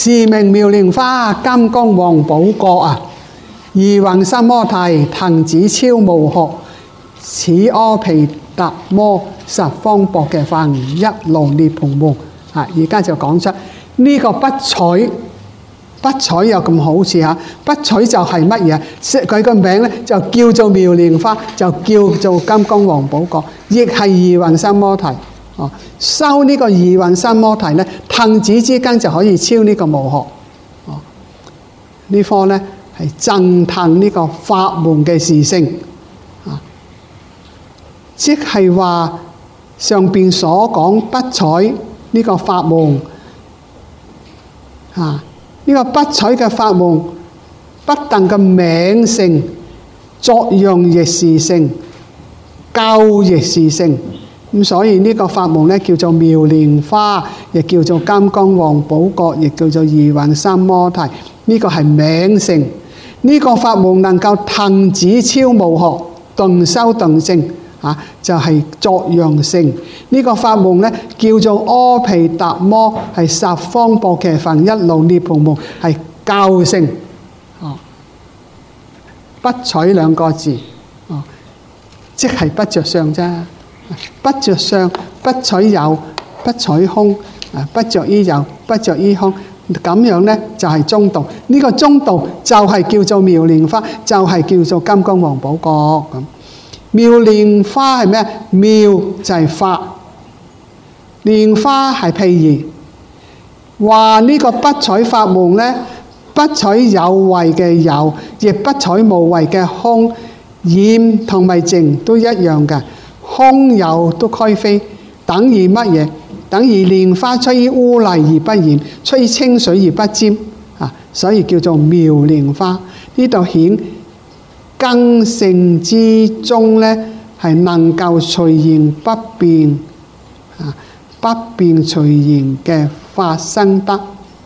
是名妙蓮花，金剛王寶國啊！二橫三摩提，藤子超無學，此阿毗達摩十方薄伽梵，一路涅槃門。而家就講出呢個不取。不取有咁好處嚇，不取就係乜嘢？佢個名咧就叫做妙蓮花，就叫做金剛王寶國，亦係二橫三摩提。修呢個二橫三摩提咧，騰指之間就可以超呢個無學。呢科咧係增騰呢個法門嘅事性。即係話上邊所講不取呢個法門呢個不取嘅法門，不但嘅名性、作用亦是性、教亦是性。咁所以呢個法門咧叫做妙蓮花，亦叫做金剛王寶國，亦叫做二橫三摩提。呢個係名性。呢個法門能夠騰指超無學，頓修頓證。就係作用性。呢個法門咧叫做阿毗達摩，係十方薄伽梵，一路涅槃門，係教性。不取兩個字，即係不着相啫。不着相，不取有，不取空，不着於有，不着於空。咁樣咧就係中道。呢個中道就係叫做妙蓮花，就係叫做金剛王寶國咁。妙蓮花係咩？妙就係法，蓮花係譬喻。話呢個不取法門呢，不取有為嘅有，亦不取無為嘅空，染同埋淨都一樣嘅。空有都開非，等於乜嘢？等於蓮花出於污泥而不染，出於清水而不沾。所以叫做妙蓮花。呢度顯根性之中呢，係能夠隨緣不變，不變隨緣嘅發生得，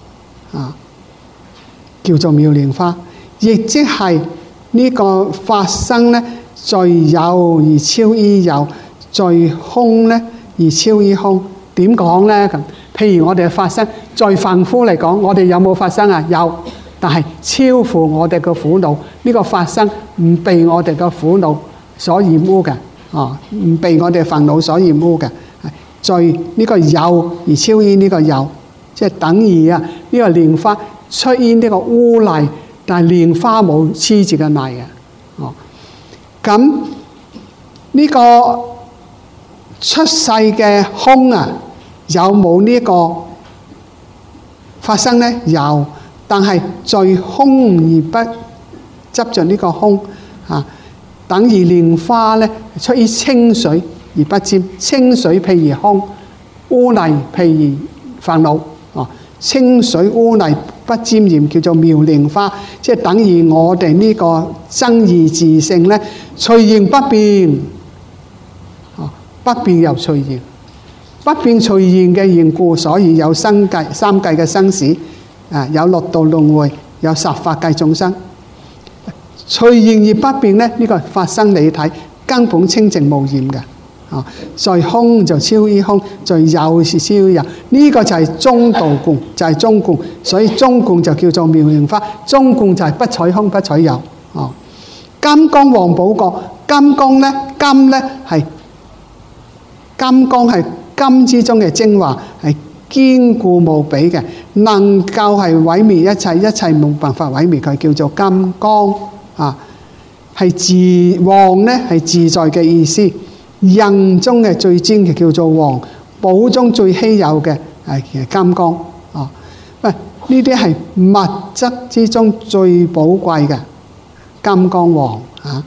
叫做妙蓮花。亦即係呢個發生呢，在有而超於有，在空呢而超於空。點講呢？咁譬如我哋嘅發生，在凡夫嚟講，我哋有冇發生啊？有。但係超乎我哋嘅苦惱，呢個發生唔被我哋嘅苦惱所染污嘅，唔被我哋煩惱所染污嘅，在呢個有而超於呢個有，即係等於呢個蓮花出於呢個污泥，但係蓮花冇黐住個泥嘅，咁呢個出世嘅空有冇呢個發生呢？有。但係在空而不執着呢個空，等於蓮花咧出於清水而不沾。清水譬如空，污泥譬如煩惱。清水污泥不沾染，叫做妙蓮花。即係等於我哋呢個真如自性咧，隨緣不變，不變又隨緣，不變隨緣嘅緣故，所以有三界嘅生死。有六道輪迴，有十法界眾生。隨緣而不變呢，呢個發生你睇根本清淨無染嘅。在空就超於空，在有是超於有。呢個就係中道共，就係中共。所以中共就叫做妙蓮花。中共就係不取空不取有。金剛王寶國，金剛呢，金呢係金剛係金之中嘅精華，係堅固無比嘅，能夠係毀滅一切，一切冇辦法毀滅佢，叫做金剛。係自王呢，係自在嘅意思。人中嘅最尊嘅叫做王，寶中最稀有嘅係金剛。喂，呢啲係物質之中最寶貴嘅金剛王。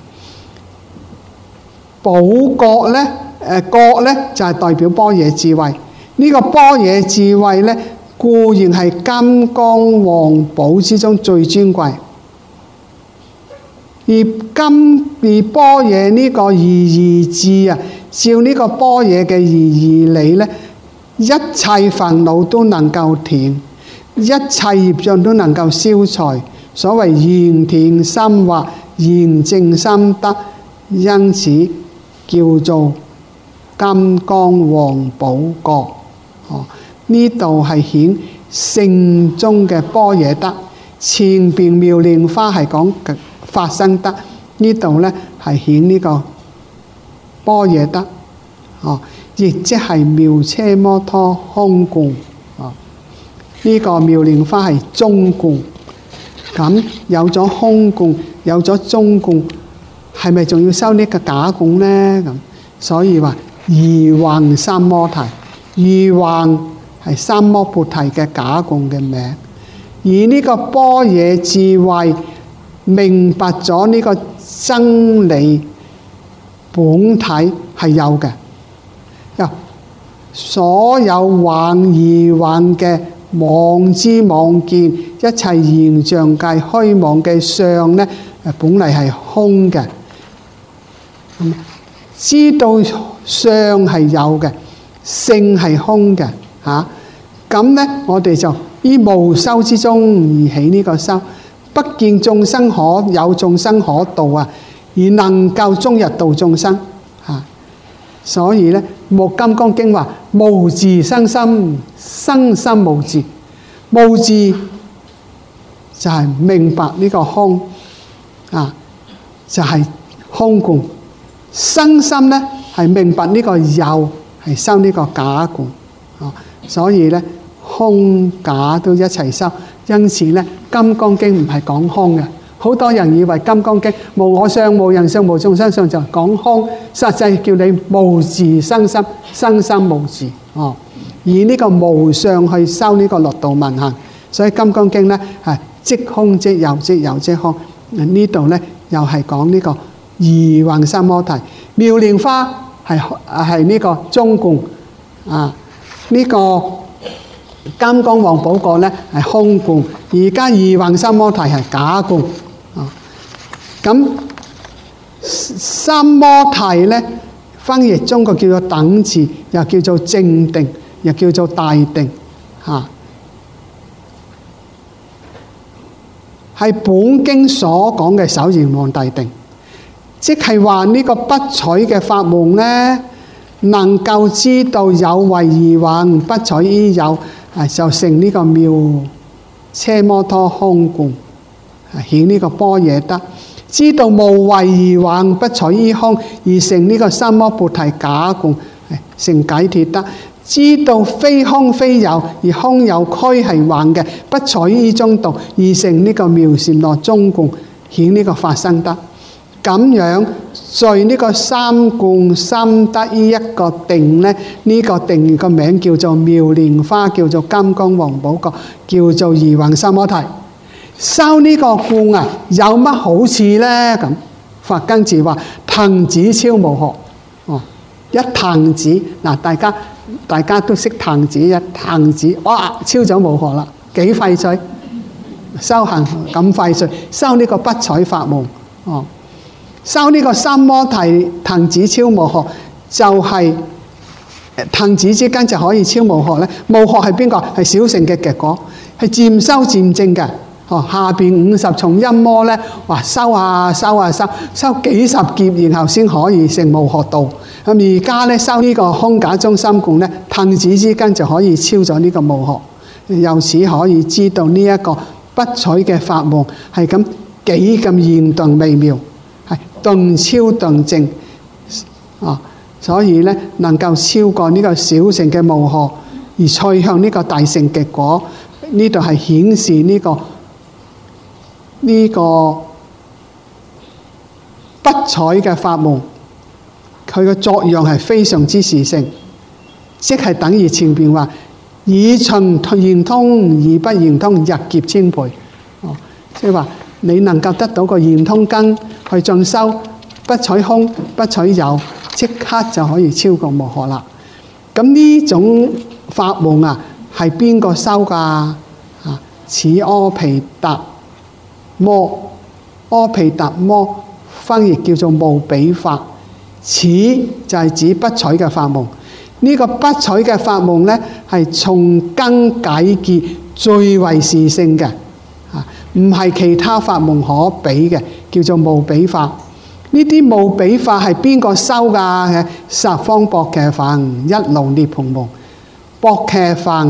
寶國呢，國呢就係代表般若智慧。呢個般若智慧呢，固然係金剛王寶之中最尊貴，而般若呢個義智照呢個般若嘅義理呢，一切煩惱都能夠斷，一切業障都能夠消除。所謂圓斷心惑，圓淨心得，因此叫做金剛王寶國。呢度係顯性中嘅般若德。前邊妙蓮花係講法身德，呢度呢係顯呢個般若德，亦即係妙車摩他空觀。呢個妙蓮花係中觀，咁有咗空觀，有咗中觀，係咪仲要修呢個假觀呢？咁所以話二橫三摩提，二橫係三摩缽提嘅假觀嘅名。而呢個般若智慧明白咗呢個真理本體係有嘅，所有幻而幻嘅妄知妄見，一切現象界虛妄嘅相呢，本嚟係空嘅。知道相係有嘅，性係空嘅嚇。咁呢，我哋就於無修之中而起呢個修，不見眾生可有眾生可度啊，而能夠終日度眾生嚇。所以呢，《金剛經》話無自生心，生心無自。無自就係明白呢個空啊，就係空觀。生心呢係明白呢個有，係修呢個假觀啊。所以呢，空假都一齊修。因此呢，《金剛經》唔係講空嘅。好多人以為《金剛經》無我相、無人相、無眾生相就講空，實際叫你無自生心，生心無自哦。以呢個無相去修呢個六度萬行，所以《金剛經》呢係即空即有，即有即空。呢度呢又係講呢個二橫三摩提。妙蓮花係呢個中觀啊，呢個金剛王寶果呢係空觀，而家二橫三摩提係假觀啊。咁三摩提呢，翻譯中國叫做等持，又叫做正定，又叫做大定嚇，係本經所講嘅首賢皇大定，即係話呢個不取嘅法門呢，能夠知道有為二橫，不取於有，就成呢個妙車摩他空觀，顯呢個般若德。知道無為二橫，不取於空，而成呢個三摩缽提假觀，成解脫德。知道非空非有，而空有虛係幻嘅，不取於中道，而成呢個妙禪那中觀，顯呢個法身德。咁樣在呢個三觀三德於一個定呢，呢個定個名叫做妙蓮花，叫做金剛王寶果，叫做二橫三摩提。修呢個觀啊，有乜好處呢？咁佛跟住話騰子超無學哦，一騰子嗱，大家都識騰子，一騰子哇，超咗無學啦，幾快脆修行咁快脆，修呢個不取法門哦，修呢個三摩提騰子超無學，就係騰子之間就可以超無學咧。無學係邊個？係小乘嘅結果，係漸修漸證嘅。下邊50重陰魔咧，哇，修幾十劫，然後先可以成無學道。咁而家咧修呢個空假中心觀咧，騰子之間就可以超咗呢個無學，由此可以知道呢一個不取嘅法門係咁幾咁嚴頓微妙，係頓超頓證啊！所以咧能夠超過呢個小乘嘅無學，而趨向呢個大乘結果。呢度係顯示呢個不取嘅法門，佢嘅作用係非常之殊勝，即係等於前邊話以循圓通而不圓通，日劫千倍。即係話你能夠得到個圓通根去進修，不取空不取有，即刻就可以超過無學啦。咁呢種法門啊，係邊個修㗎？此阿毗達摩，阿毗達摩翻譯叫做無比法，此就係指不取嘅法門。呢個不取嘅法門呢，係從根解結最為殊勝嘅，唔係其他法門可比嘅，叫做無比法。呢啲無比法係邊個修㗎？十方薄伽梵一路涅槃門。薄伽梵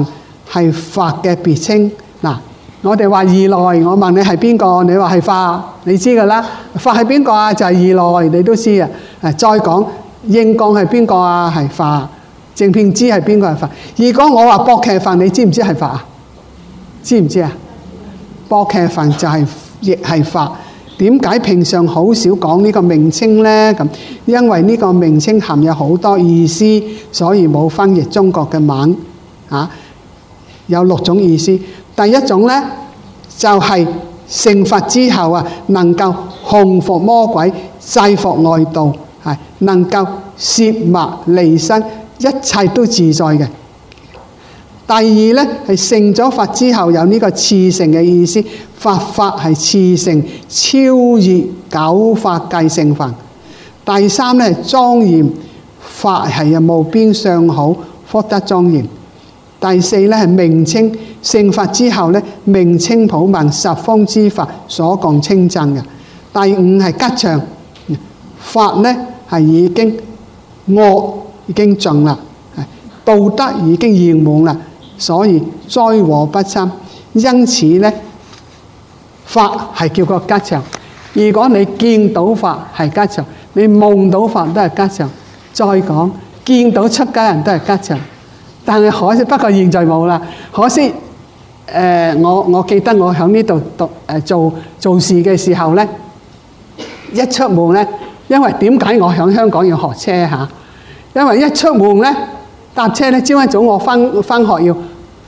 係法嘅別稱。嗱，我哋話二來，我問你係邊個，你話係法，你知㗎啦。法係邊個啊？就係二來，你都知啊。再講應降係邊個啊？係法。正遍知係邊個係法？如果我話薄伽梵，你知唔知係法啊？知唔知啊？薄伽梵就係亦係法。點解平常好少講呢個名稱呢？咁因為呢個名稱含有好多意思，所以冇翻譯中國嘅文。有6種意思。第一種呢，就係成佛之後啊，能夠降伏魔鬼、制服外道，係能夠攝物離身，一切都自在嘅。第二呢，係成咗佛之後有呢個熾盛嘅意思，佛法係熾盛，超越九法界聖凡。第三呢，係莊嚴，法係無邊相好，福德莊嚴。第四呢，係名稱，成佛之後呢，名稱普聞，十方之法所共稱讚嘅。第五係吉祥，法呢係已經惡已經盡啦，道德已經圓滿啦，所以災禍不侵。因此呢，法係叫個吉祥。如果你見到法係吉祥，你夢到法都係吉祥。再講見到出家人都係吉祥。但係可惜，不過現在冇啦。可惜，我記得我喺呢度做事嘅時候呢，一出門呢，因為點解我喺香港要學車嚇？因為一出門呢，搭車呢，朝一早我翻學要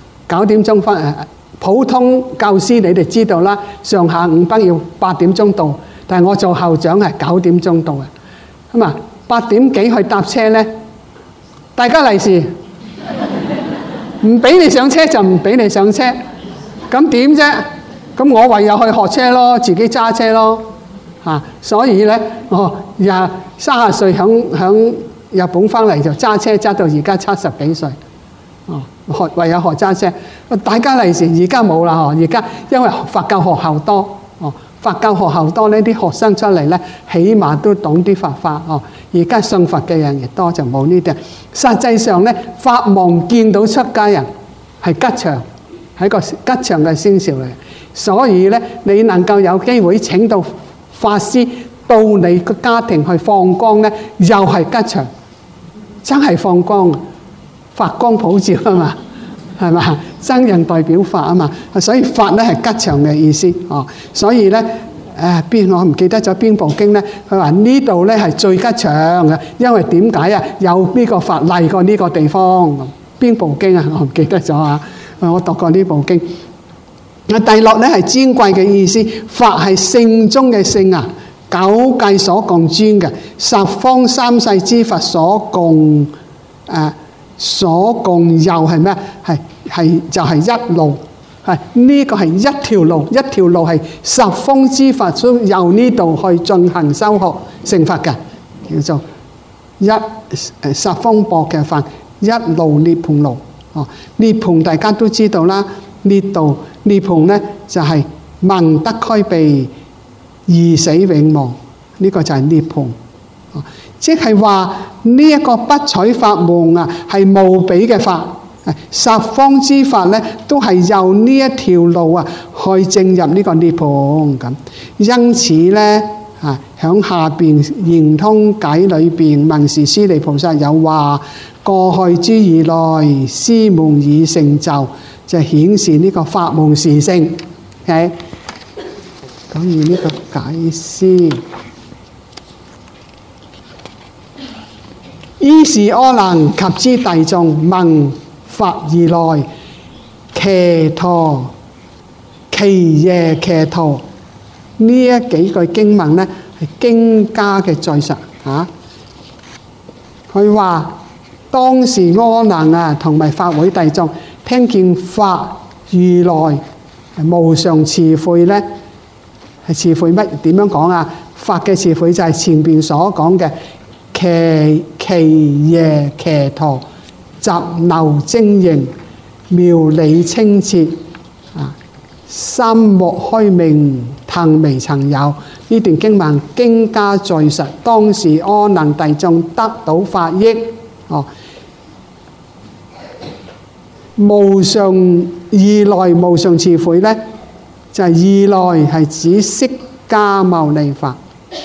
9點鐘翻。普通教師你哋知道啦，上下午班要8點鐘到，但係我做校長係9點鐘到嘅。咁啊，8點幾去搭車呢，大家利是。唔俾你上車就唔俾你上車，咁點啫？咁我唯有去學車咯，自己揸車咯，所以咧，我30歲響日本翻嚟就揸車揸到而家70幾歲，唯有學揸車。大家利是而家冇啦，而家因為佛教學校多，佛教學校多呢啲學生出嚟咧，起碼都懂啲佛法。而家信佛嘅人亦多，就冇呢啲。實際上咧，法望見到出家人係吉祥，係一個吉祥嘅先兆嚟。所以咧，你能夠有機會請到法師到你個家庭去放光咧，又係吉祥，真係放光，發光普照啊嘛，係嘛？僧人代表法啊嘛，所以法咧係吉祥嘅意思。所以咧。我唔記得咗邊部經咧？佢話呢度咧係最吉祥嘅，因為點解啊？有呢個法嚟過呢個地方。邊部經啊？我唔記得咗啊！我讀過呢部經。第6咧係尊貴嘅意思，法係聖中嘅聖啊，九界所共尊嘅，十方三世之佛所共有係咩？係就係一路。呢個係一條路，一條路係十方之法都由呢度去進行修學成佛嘅，叫做十方薄嘅法，一路涅槃路。涅槃大家都知道啦，涅槃呢就係聞得俱備，而死永亡，呢個就係涅槃。即係話呢一個不取法門啊，係無比嘅法。十方之法咧，都係由呢一條路啊，去進入呢個涅槃咁。因此咧，響下邊圓通解裏邊，文殊師利菩薩有話：過去諸如來師門已成就，就顯示呢個法門殊勝。咁而呢個解釋，於是阿難及之大眾聞佛而來，騎馱其夜騎馱。呢一幾句經文呢，係經家嘅敘述。佢話當時阿難啊，同埋法會大眾聽見法如來無上慈悲呢，係慈悲乜？點樣講啊？法嘅慈悲就係前邊所講嘅其夜騎馱。雜流晶瑩，妙理清澈，心目虛明，騰微曾有。呢段經文經家敘述，當時阿難大眾得到法益。 無上如來無上慈悔呢，就係如來係指釋迦牟尼佛。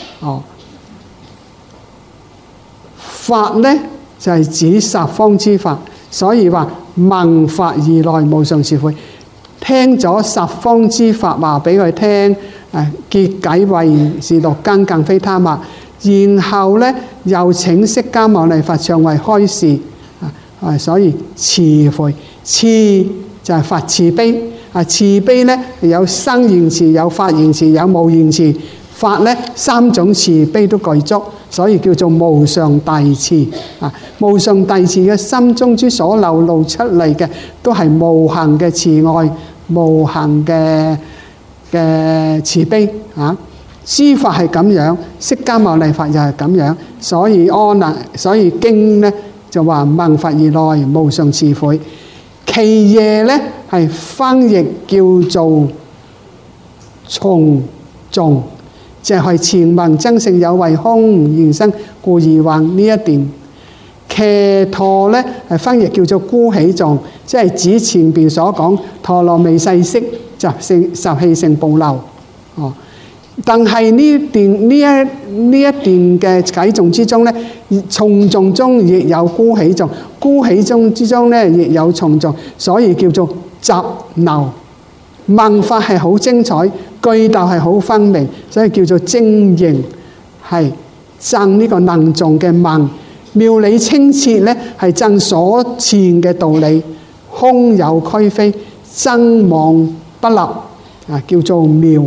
法呢就係指十方之法，所以話聞法如來無上慈悔，聽咗十方之法話俾佢聽，結偈為是六根，更非他物。然後呢又請釋迦牟尼佛長為開示，所以慈悔，慈就係佛慈悲，慈悲呢有生言慈，有法言慈，有無言慈。法呢三種慈悲都具足，所以叫做無上大慈。無上大慈嘅心中之所流露出嚟嘅，都係無限嘅慈愛，無限嘅慈悲。諸法係咁樣，釋迦牟尼佛又係咁樣，所以經呢就話聞法如來無上慈悔。其夜呢係翻譯叫做從眾，就係前聞增勝有為空現生故而弘呢一段。騎陀呢係翻譯叫做孤起頌，即係指前邊所講陀羅尼世式集氣性報流。但係呢一段嘅偈頌之中呢，從眾中亦有孤起頌，孤起頌之中呢亦有從眾，所以叫做集流。聞法係好精彩，句調係好分明，所以叫做精營，係證呢個能誦嘅聞。妙理清澈呢係證所前嘅道理，空有俱非，真妄不立，叫做妙。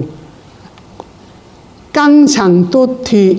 根塵都脫，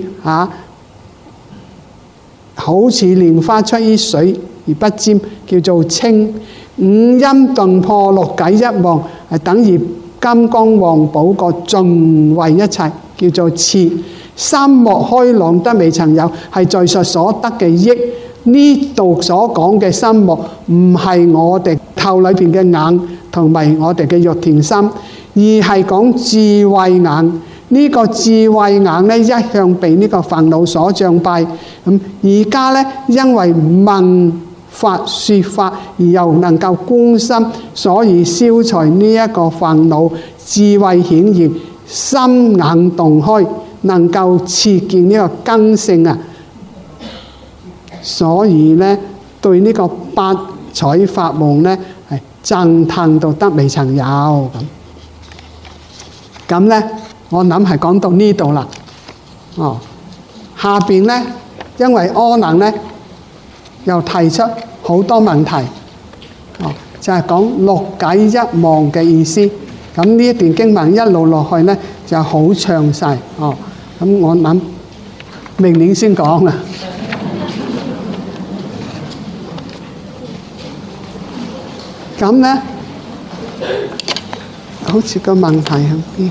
好似蓮花出於水而不沾，叫做清。五陰頓破，六偈一忘，係等於金剛王寶國盡為一切，叫做徹。三目開朗得未曾有，係在述所得嘅益。呢度所講嘅三目唔係我哋頭裏邊嘅眼同埋我哋嘅肉田心，而係講智慧眼。呢個智慧眼呢，一向被呢個煩惱所障蔽。而家呢，因為聞法說法而又能夠觀心，所以消除呢一個煩惱，智慧顯現，心眼洞開，能夠切見呢個根性啊。所以呢，對呢個八彩法門呢，係讚歎到得未曾有咁呢。我諗係講到呢度啦。下邊呢，因為阿難呢又提出好多問題，就係講六偈一忘嘅意思。咁呢一段經文一路落去呢就好詳細。咁我諗明年先講啦。咁呢，好似個問題喺邊？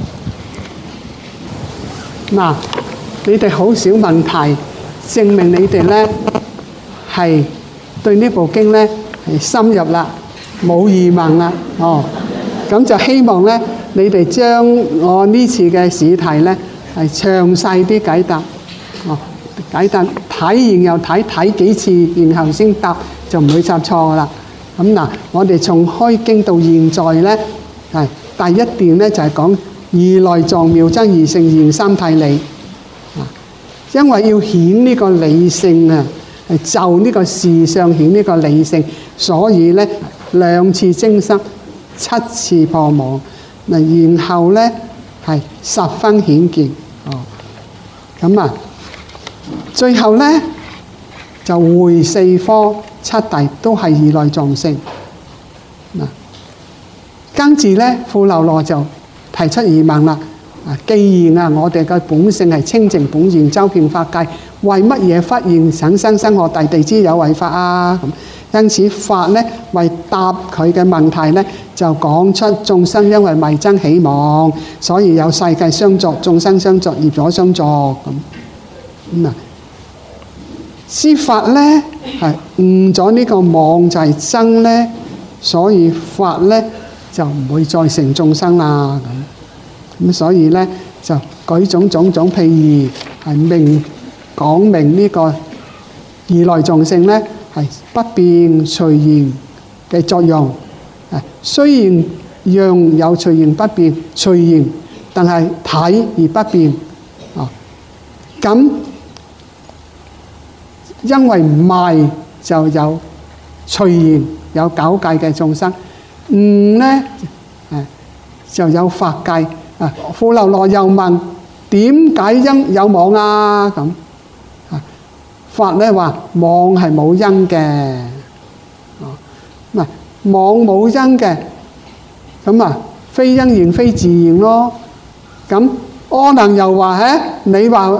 嗱，你哋好少問題，證明你哋呢係對呢部經呢係深入啦，冇疑問啦。咁就希望呢，你哋將我呢次嘅試題呢係詳細啲解答。解答睇完又睇，睇幾次然後先答，就唔會答錯噶啦。咁嗱，我哋從開經到現在呢，係第一段呢就係講如來藏妙真義聖現三諦理。因為要顯呢個理性啊，係就呢個事相顯呢個理性，所以呢2次精深，7次破網，然後呢係10分顯見。咁最後呢就會4科7諦都係如來藏性。跟住呢富樓那就提出疑問啦。既然我哋嘅本性係清淨本然，周遍法界，為乜嘢忽然產生生我地之有為法啊？因此法呢為答佢嘅問題呢，就講出眾生因為迷僧起妄，所以有世界相續，眾生相續，業果相續。諸法呢係誤咗呢個妄就係僧呢，所以法呢就唔會再成眾生啦。咁所以呢就舉種譬如係講明呢個如來藏性呢係不變隨緣嘅作用。雖然樣有隨形不變，隨形但係體而不變。咁因為迷就有隨形，有九界嘅眾生；悟呢就有法界。富樓那又問：點解因有妄啊？咁法咧話妄係冇因嘅，唔係妄冇因嘅，咁非因緣非自然咯。咁阿難又話你話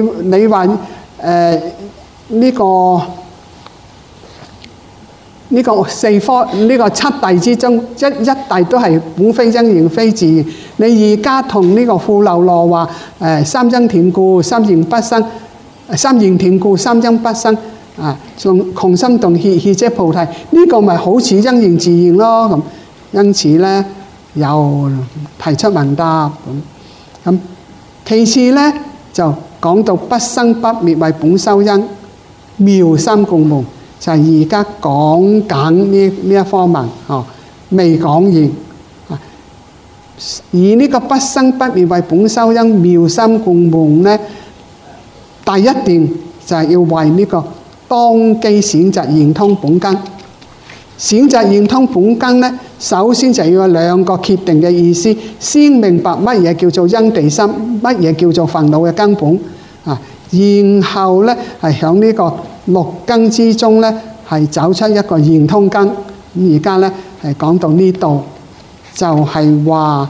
呢個四科呢個七諦之中，一諦都係本非因緣非自然。你而家同呢個富樓那話三因斷故，三緣不生；三緣斷故，三因不生。仲窮心動怯者菩提，呢個咪好似因緣自然咯。咁因此咧，又提出問答咁。其次咧就講到不生不滅為本修因，妙心共門。就係而家講緊呢一科文，未講完。以呢個不生不滅為本修因，妙心共門咧，第一段就係要為呢個當機顯疾圓通本根。顯疾圓通本根咧，首先就要有兩個決定嘅意思，先明白乜嘢叫做因地心，乜嘢叫做煩惱嘅根本。然後咧係響呢個六根之中咧，係走出一個圓通根。咁而家咧係講到呢度，就係話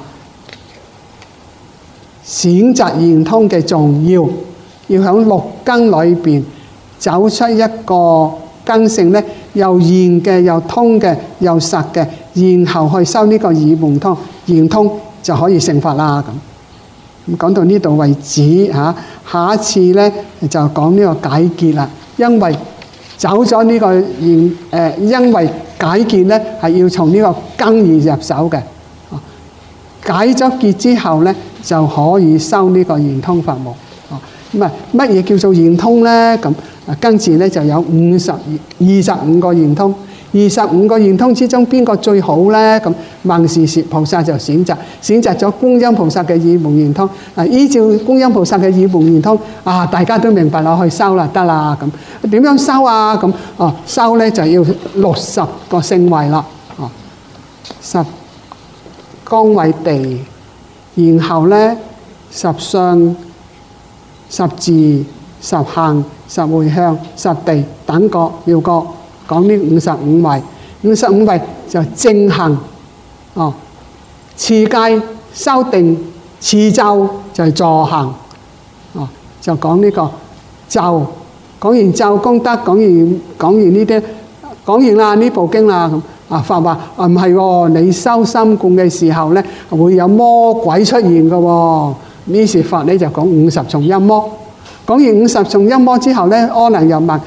顯疾圓通嘅重要，要響六根裏邊走出一個根性咧，又圓嘅，又通嘅，又實嘅，然後去修呢個圓門通，圓通就可以成佛啦。咁講到呢度為止嚇，下一次咧就講呢個解結啦。因為走咗呢個因為解結咧係要從呢個根而入手嘅。解咗結之後咧就可以修呢個圓通法門。咁乜嘢叫做圓通咧？咁跟住咧就有25個圓通。25個圓通之中邊個最好咧？咁文殊菩薩就選擇咗觀音菩薩嘅二門圓通。依照觀音菩薩嘅二門圓通，大家都明白啦，去修啦，得啦。咁點樣修啊？咁修咧就要60個聖位啦。10光位地，然後咧10相、10字、10行、10回向、10地等各妙各。講呢55位，55位就正行，持戒、修定、持咒就係助行，就講呢個咒。講完咒功德，講完呢啲，講完啦呢部經啦咁。法話唔係喎，你修心觀嘅時候咧，會有魔鬼出現嘅喎。於是法咧就講50重陰魔。講完50重陰魔之後咧，阿難又問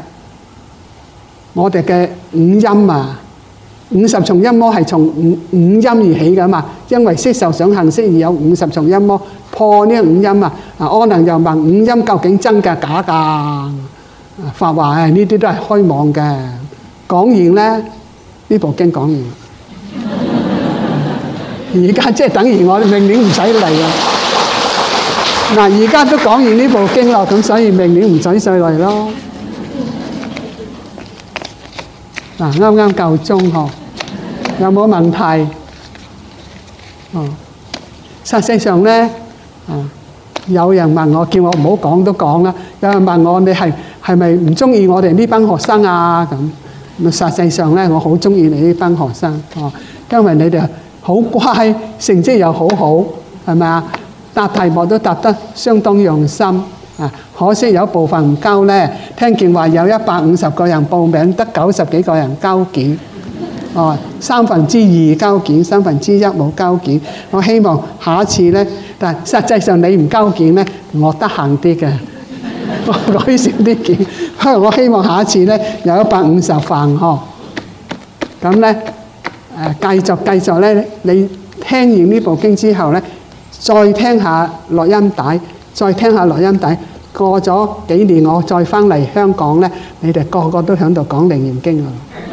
我哋嘅五陰50重陰魔係從五陰而起嘅嘛？因為色受想行識而有50重陰魔，破呢五陰啊！阿難又問五陰究竟真㗎假㗎？法話呢啲都係虛妄嘅。講完咧，呢部經講完，而家即係等於我哋明年唔使嚟啊！而家都講完呢部經咯，咁所以明年唔使再嚟咯。啱啱夠鐘嗬，有冇問題？實際上咧，有人問我，叫我唔好講都講啦。有人問我，你係咪唔中意我哋呢班學生啊？咁實際上咧，我好中意你呢班學生，因為你哋好乖，成績又好好，係咪啊？答題目都答得相當用心。可惜有部分唔交咧，聽見話有150個人報名，得90幾個人交件，2/3交件，1/3冇交件。我希望下一次咧，但實際上你唔交件咧，我得閒啲嘅，我改少啲件。我希望下一次咧有150份嗬。咁咧繼續咧，你聽完呢部經之後咧，再聽下錄音帶。過咗幾年，我再翻嚟香港咧，你哋個個都喺度講《楞嚴經》啊！